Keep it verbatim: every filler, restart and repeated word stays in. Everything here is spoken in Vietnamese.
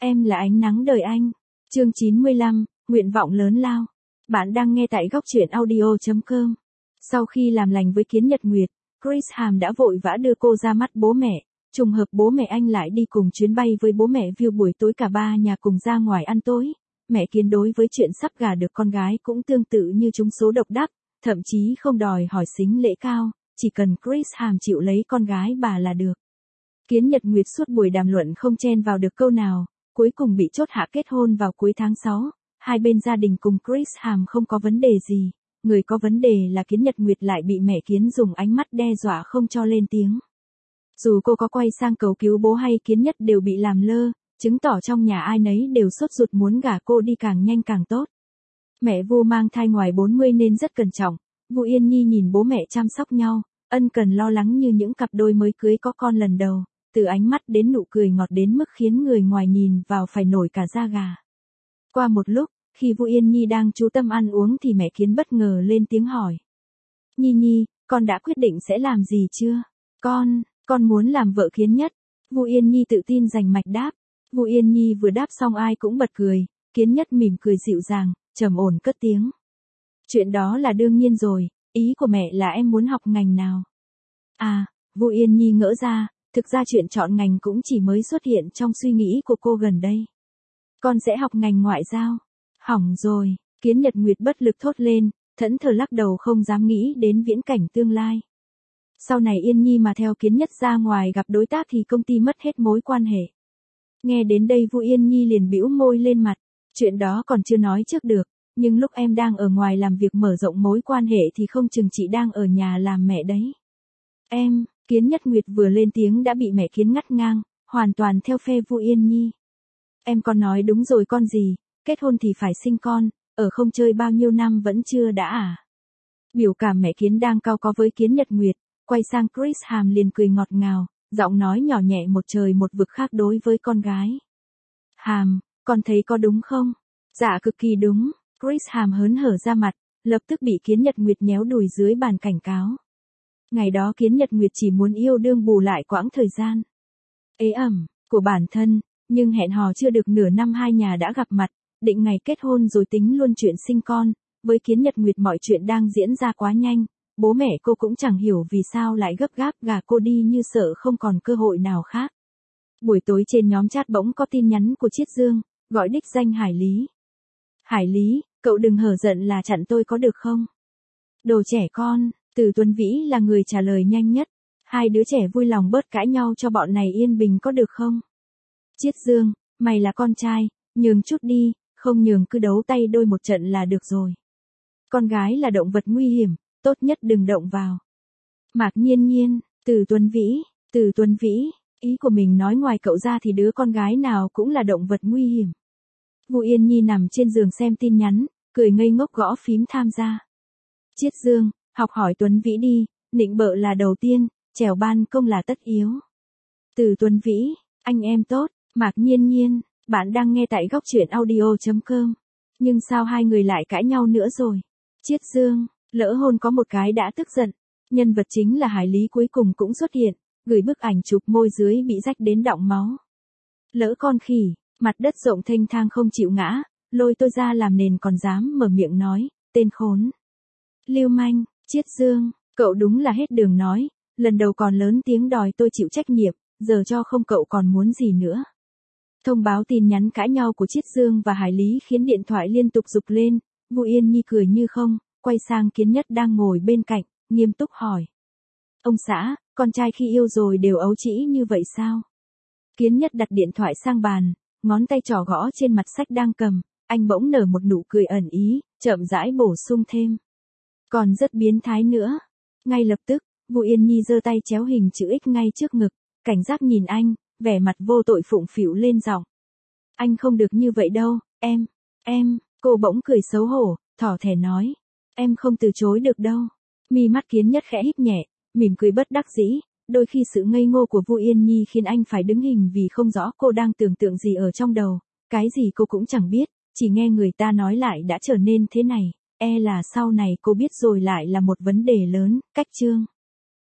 Em là ánh nắng đời anh. Chương chín mươi lăm, nguyện vọng lớn lao. Bạn đang nghe tại góc truyện audio chấm com. Sau khi làm lành với Kiến Nhật Nguyệt, Chris Hàm đã vội vã đưa cô ra mắt bố mẹ. Trùng hợp bố mẹ anh lại đi cùng chuyến bay với bố mẹ View, buổi tối cả ba nhà cùng ra ngoài ăn tối. Mẹ Kiến đối với chuyện sắp gả được con gái cũng tương tự như trúng số độc đắc, thậm chí không đòi hỏi sính lễ cao, chỉ cần Chris Hàm chịu lấy con gái bà là được. Kiến Nhật Nguyệt suốt buổi đàm luận không chen vào được câu nào, cuối cùng bị chốt hạ kết hôn vào cuối tháng sáu. Hai bên gia đình cùng Chris Hàm không có vấn đề gì, người có vấn đề là Kiến Nhật Nguyệt lại bị mẹ Kiến dùng ánh mắt đe dọa không cho lên tiếng. Dù cô có quay sang cầu cứu bố hay Kiến Nhất đều bị làm lơ, chứng tỏ trong nhà ai nấy đều sốt ruột muốn gả cô đi càng nhanh càng tốt. Mẹ Vu mang thai ngoài bốn mươi nên rất cẩn trọng, Vu Yên Nhi nhìn bố mẹ chăm sóc nhau, ân cần lo lắng như những cặp đôi mới cưới có con lần đầu, từ ánh mắt đến nụ cười ngọt đến mức khiến người ngoài nhìn vào phải nổi cả da gà. Qua một lúc, khi Vu Yên Nhi đang chú tâm ăn uống thì mẹ Kiến bất ngờ lên tiếng hỏi. Nhi Nhi, con đã quyết định sẽ làm gì chưa? Con, con muốn làm vợ Kiến Nhất. Vu Yên Nhi tự tin giành mạch đáp. Vu Yên Nhi vừa đáp xong ai cũng bật cười, Kiến Nhất mỉm cười dịu dàng, trầm ổn cất tiếng. Chuyện đó là đương nhiên rồi, ý của mẹ là em muốn học ngành nào? À, Vu Yên Nhi ngỡ ra, thực ra chuyện chọn ngành cũng chỉ mới xuất hiện trong suy nghĩ của cô gần đây. Con sẽ học ngành ngoại giao. Hỏng rồi, Kiến Nhật Nguyệt bất lực thốt lên, thẫn thờ lắc đầu không dám nghĩ đến viễn cảnh tương lai. Sau này Yên Nhi mà theo Kiến Nhất ra ngoài gặp đối tác thì công ty mất hết mối quan hệ. Nghe đến đây Vu Yên Nhi liền bĩu môi lên mặt, chuyện đó còn chưa nói trước được, nhưng lúc em đang ở ngoài làm việc mở rộng mối quan hệ thì không chừng chị đang ở nhà làm mẹ đấy. Em, Kiến Nhất Nguyệt vừa lên tiếng đã bị mẹ Kiến ngắt ngang, hoàn toàn theo phe Vu Yên Nhi. Em còn nói đúng rồi con gì, kết hôn thì phải sinh con, ở không chơi bao nhiêu năm vẫn chưa đã à? Biểu cảm mẹ Kiến đang cau có với Kiến Nhật Nguyệt, quay sang Chris Hàm liền cười ngọt ngào, giọng nói nhỏ nhẹ một trời một vực khác đối với con gái. Hàm, con thấy có đúng không? Dạ cực kỳ đúng, Chris Hàm hớn hở ra mặt, lập tức bị Kiến Nhật Nguyệt nhéo đùi dưới bàn cảnh cáo. Ngày đó Kiến Nhật Nguyệt chỉ muốn yêu đương bù lại quãng thời gian ế ẩm của bản thân, nhưng hẹn hò chưa được nửa năm hai nhà đã gặp mặt, định ngày kết hôn rồi tính luôn chuyện sinh con. Với Kiến Nhật Nguyệt mọi chuyện đang diễn ra quá nhanh, bố mẹ cô cũng chẳng hiểu vì sao lại gấp gáp gả cô đi như sợ không còn cơ hội nào khác. Buổi tối trên nhóm chat bỗng có tin nhắn của Chiết Dương, gọi đích danh Hải Lý. Hải Lý, cậu đừng hở giận là chặn tôi có được không? Đồ trẻ con. Từ Tuấn Vĩ là người trả lời nhanh nhất. Hai đứa trẻ vui lòng bớt cãi nhau cho bọn này yên bình có được không? Chiết Dương, mày là con trai, nhường chút đi, không nhường cứ đấu tay đôi một trận là được rồi. Con gái là động vật nguy hiểm, tốt nhất đừng động vào. Mạc Nhiên Nhiên, Từ Tuấn Vĩ, Từ Tuấn Vĩ, ý của mình nói ngoài cậu ra thì đứa con gái nào cũng là động vật nguy hiểm. Vu Yên Nhi nằm trên giường xem tin nhắn, cười ngây ngốc gõ phím tham gia. Chiết Dương, học hỏi Tuấn Vĩ đi, nịnh bợ là đầu tiên, trèo ban công là tất yếu. Từ Tuấn Vĩ, anh em tốt, Mạc Nhiên Nhiên, bạn đang nghe tại góc truyện audio chấm com. Nhưng sao hai người lại cãi nhau nữa rồi? Chiết Dương, lỡ hôn có một cái đã tức giận. Nhân vật chính là Hải Lý cuối cùng cũng xuất hiện, gửi bức ảnh chụp môi dưới bị rách đến đọng máu. Lỡ con khỉ, mặt đất rộng thênh thang không chịu ngã, lôi tôi ra làm nền còn dám mở miệng nói, tên khốn. Lưu manh. Chiết Dương, cậu đúng là hết đường nói, lần đầu còn lớn tiếng đòi tôi chịu trách nhiệm, giờ cho không cậu còn muốn gì nữa. Thông báo tin nhắn cãi nhau của Chiết Dương và Hải Lý khiến điện thoại liên tục rục lên, Vu Yên Nhi cười như không, quay sang Kiến Nhất đang ngồi bên cạnh, nghiêm túc hỏi. Ông xã, con trai khi yêu rồi đều ấu trĩ như vậy sao? Kiến Nhất đặt điện thoại sang bàn, ngón tay trỏ gõ trên mặt sách đang cầm, anh bỗng nở một nụ cười ẩn ý, chậm rãi bổ sung thêm. Còn rất biến thái nữa. Ngay lập tức, Vu Yên Nhi giơ tay chéo hình chữ X ngay trước ngực, cảnh giác nhìn anh, vẻ mặt vô tội phụng phịu lên giọng. Anh không được như vậy đâu, em, em, cô bỗng cười xấu hổ, thỏ thẻ nói. Em không từ chối được đâu. Mi mắt Kiến Nhất khẽ híp nhẹ, mỉm cười bất đắc dĩ, đôi khi sự ngây ngô của Vu Yên Nhi khiến anh phải đứng hình vì không rõ cô đang tưởng tượng gì ở trong đầu, cái gì cô cũng chẳng biết, chỉ nghe người ta nói lại đã trở nên thế này. E là sau này cô biết rồi lại là một vấn đề lớn. Cách chương